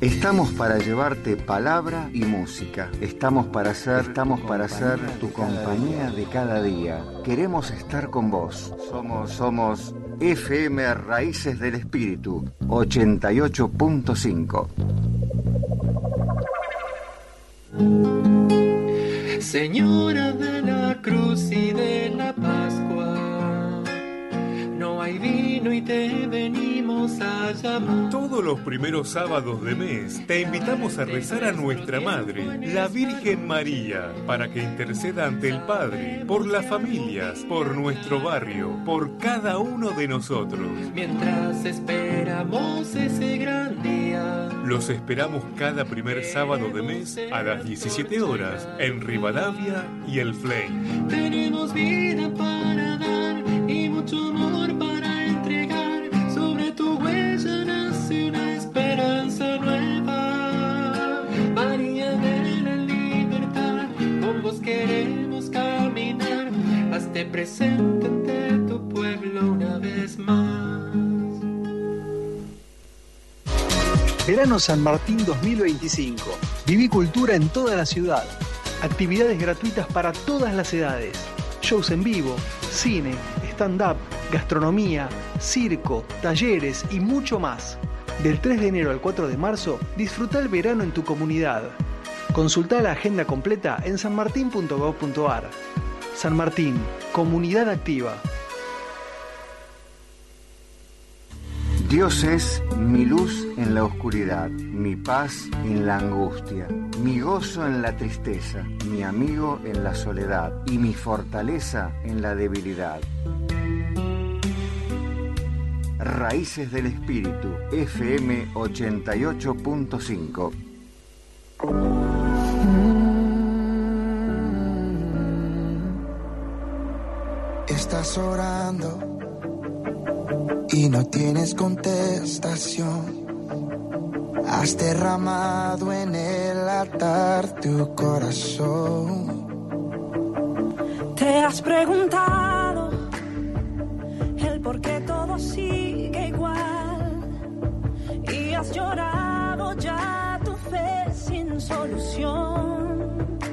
Estamos para llevarte palabra y música. Estamos para hacer tu compañía de cada día. Queremos estar con vos. Somos FM Raíces del Espíritu 88.5. Señora de la Cruz y de la Pascua, no hay vino y te venimos a llamar. Todos los primeros sábados de mes te invitamos a rezar a nuestra Madre, la Virgen María, para que interceda ante el Padre, por las familias, por nuestro barrio, por cada uno de nosotros. Mientras esperamos ese gran día, los esperamos cada primer sábado de mes a las 17 horas en Rivadavia y El Flame. Tenemos vida para dar y mucho amor para entregar. Sobre tu huella nace una esperanza nueva. María de la libertad, con vos queremos caminar. Hazte presente ante tu pueblo una vez más. Verano San Martín 2025. Viví cultura en toda la ciudad. Actividades gratuitas para todas las edades. Shows en vivo, cine, stand-up, gastronomía, circo, talleres y mucho más. Del 3 de enero al 4 de marzo, disfruta el verano en tu comunidad. Consulta la agenda completa en sanmartin.gov.ar. San Martín, comunidad activa. Dios es mi luz en la oscuridad, mi paz en la angustia, mi gozo en la tristeza, mi amigo en la soledad y mi fortaleza en la debilidad. Raíces del Espíritu, FM 88.5. Estás orando y no tienes contestación. Has derramado en el altar tu corazón. Te has preguntado el por qué todo sigue igual y has llorado ya tu fe sin solución.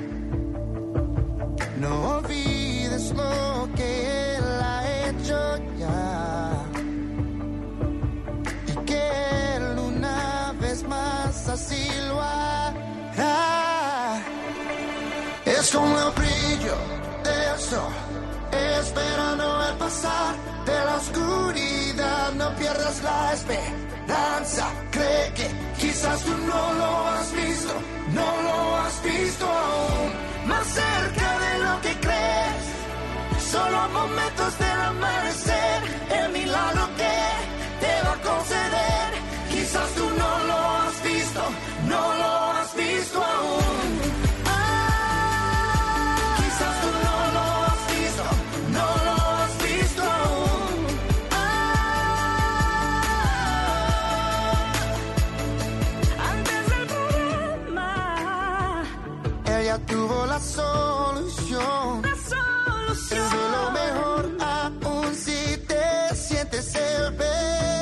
No olvides lo que Él ha hecho ya. Así lo hará. Es como el brillo del sol, esperando el pasar de la oscuridad. No pierdas la esperanza, cree que quizás tú no lo has visto, no lo has visto aún. Más cerca de lo que crees, solo momentos del amanecer, el milagro que te va a conceder. Quizás tú no lo has visto, no lo has visto aún. Quizás tú no lo has visto, no lo has visto aún. Antes del problema, ella tuvo la solución. La solución. Es de lo mejor aún si te sientes el peor.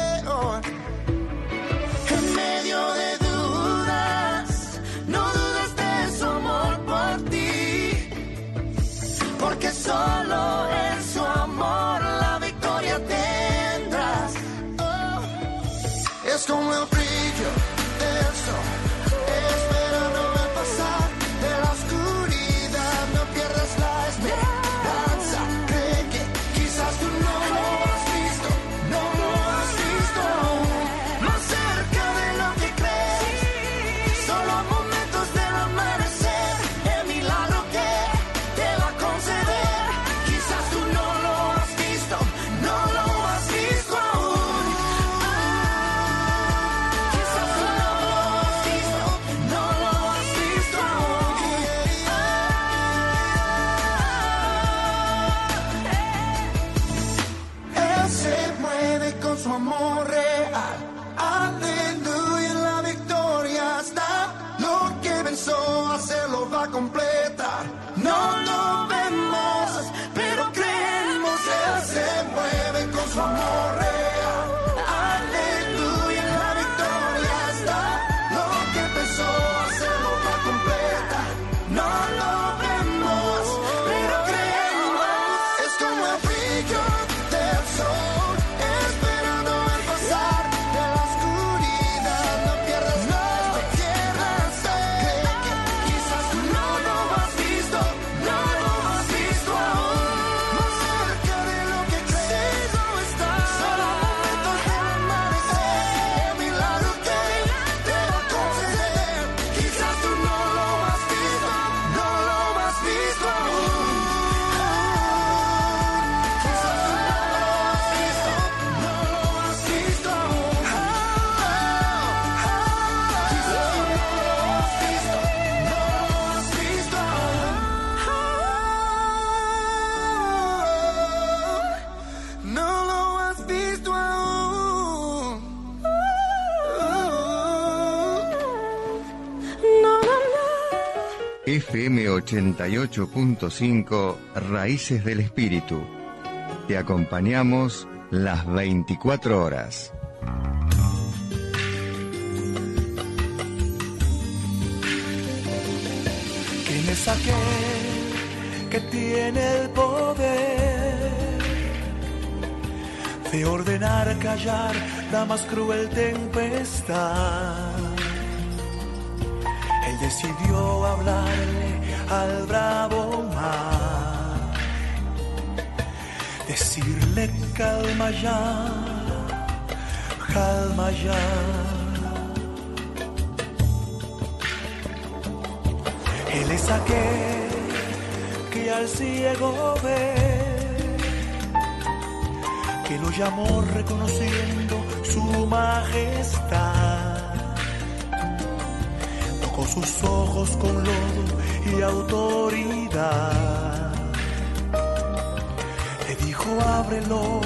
En medio de dudas, no dudes de su amor por ti, porque solo en su amor la victoria tendrás. Oh, es como el brillo del sol, esperando el pasar de la oscuridad. No pierdas la esperanza, cree que quizás tú no lo has visto, no lo has visto aún. Más cerca de lo que crees, solo momentos del amanecer, el milagro que te va a conceder. Quizás tú no lo has visto, no lo has visto aún. Quizás tú no lo has visto. FM 88.5, Raíces del Espíritu. Te acompañamos las 24 horas. ¿Quién es aquel que tiene el poder de ordenar callar la más cruel tempestad? Él decidió hablarle al bravo mar, decirle calma ya, calma ya. Él es aquel que al ciego ve, que lo llamó reconociendo su majestad. Tocó sus ojos con lodo y autoridad. Le dijo, ábrelos,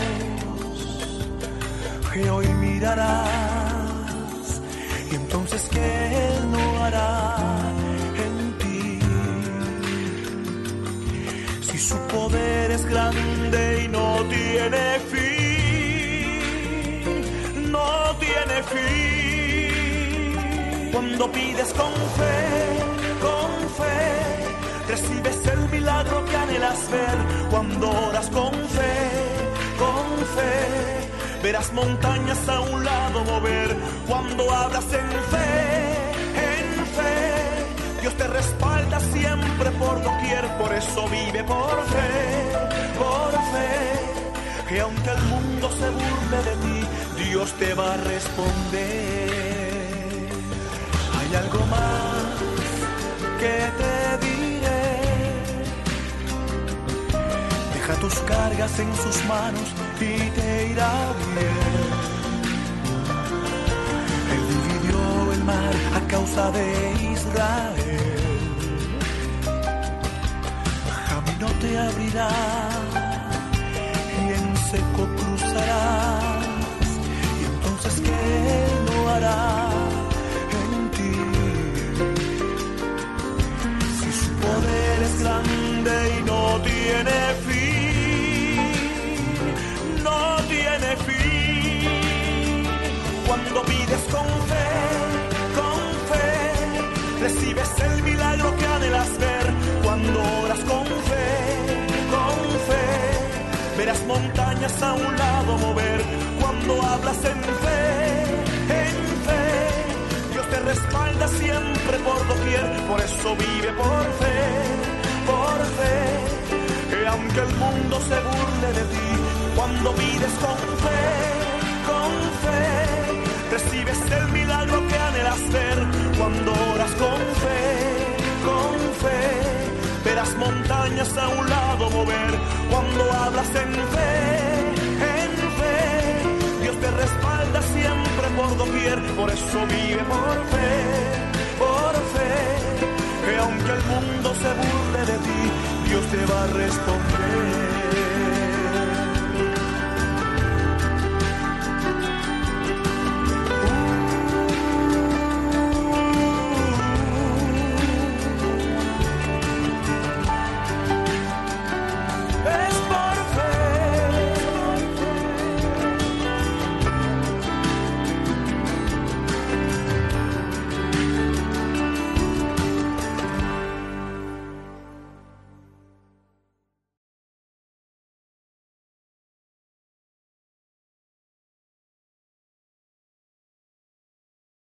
que hoy mirarás. Y entonces que él no hará en ti. Si su poder es grande y no tiene fin, no tiene fin. Cuando pides con fe, recibes el milagro que anhelas ver. Cuando oras con fe, verás montañas a un lado mover. Cuando hablas en fe, Dios te respalda siempre por doquier. Por eso vive por fe, que aunque el mundo se burle de ti, Dios te va a responder. Hay algo más que te diré. Deja tus cargas en sus manos y te irá bien. Él dividió el mar a causa de Israel. Camino te abrirá y en seco cruzarás. Y entonces ¿qué no hará en ti? Si su poder es grande y no tiene fin, no tiene fin. Cuando pides con fe, recibes el milagro que anhelas ver. Cuando oras con fe, verás montañas a un lado mover. Cuando hablas en fe, Dios te respalda siempre por doquier. Por eso vive por fe, que aunque el mundo se burle de ti, cuando pides con fe, recibes el milagro que anhelas ver. Cuando oras con fe, verás montañas a un lado mover. Cuando hablas en fe, Dios te respalda siempre por doquier. Por eso vive por fe, que aunque el mundo se burle de ti, Dios te va a responder.